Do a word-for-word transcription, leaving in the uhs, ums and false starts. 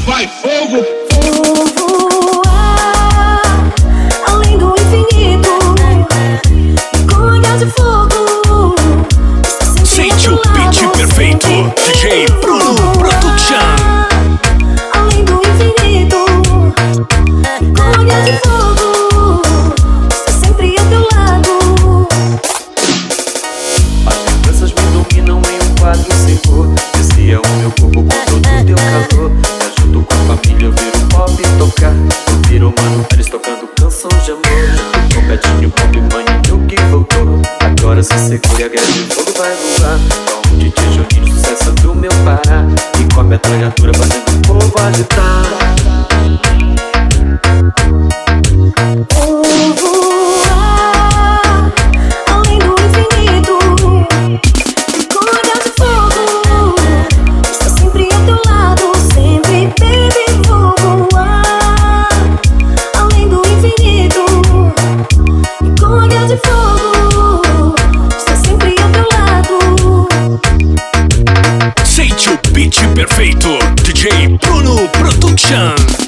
vai fogo. Vou voar além do infinito com olhar de fogo. Sente o beat perfeito, D J Bruno Production. Além do infinito com olhar de fogo, estou sempre ao teu lado. As lembranças me dominam em um quadro sem cor. Descia o meu corpo com todo o teu calor. Me ajudo com a família, ouvir o pop tocar. Ouvir o Mano Pérez tocando canção de amor. Trompetinho, pop, maninho que voltou. Agora se segure, a guerra de fogo vai voar. Com o D J Juninho, sucesso do meu Pará. E com a metralhadora fazendo o povo agitar. Vou voar além do infinito com olhar de fogo. Estou sempre ao teu lado, sempre, baby. Vou voar além do infinito com olhar de fogo. Estou sempre ao teu lado. Sente o beat perfeito, D J Bruno Production.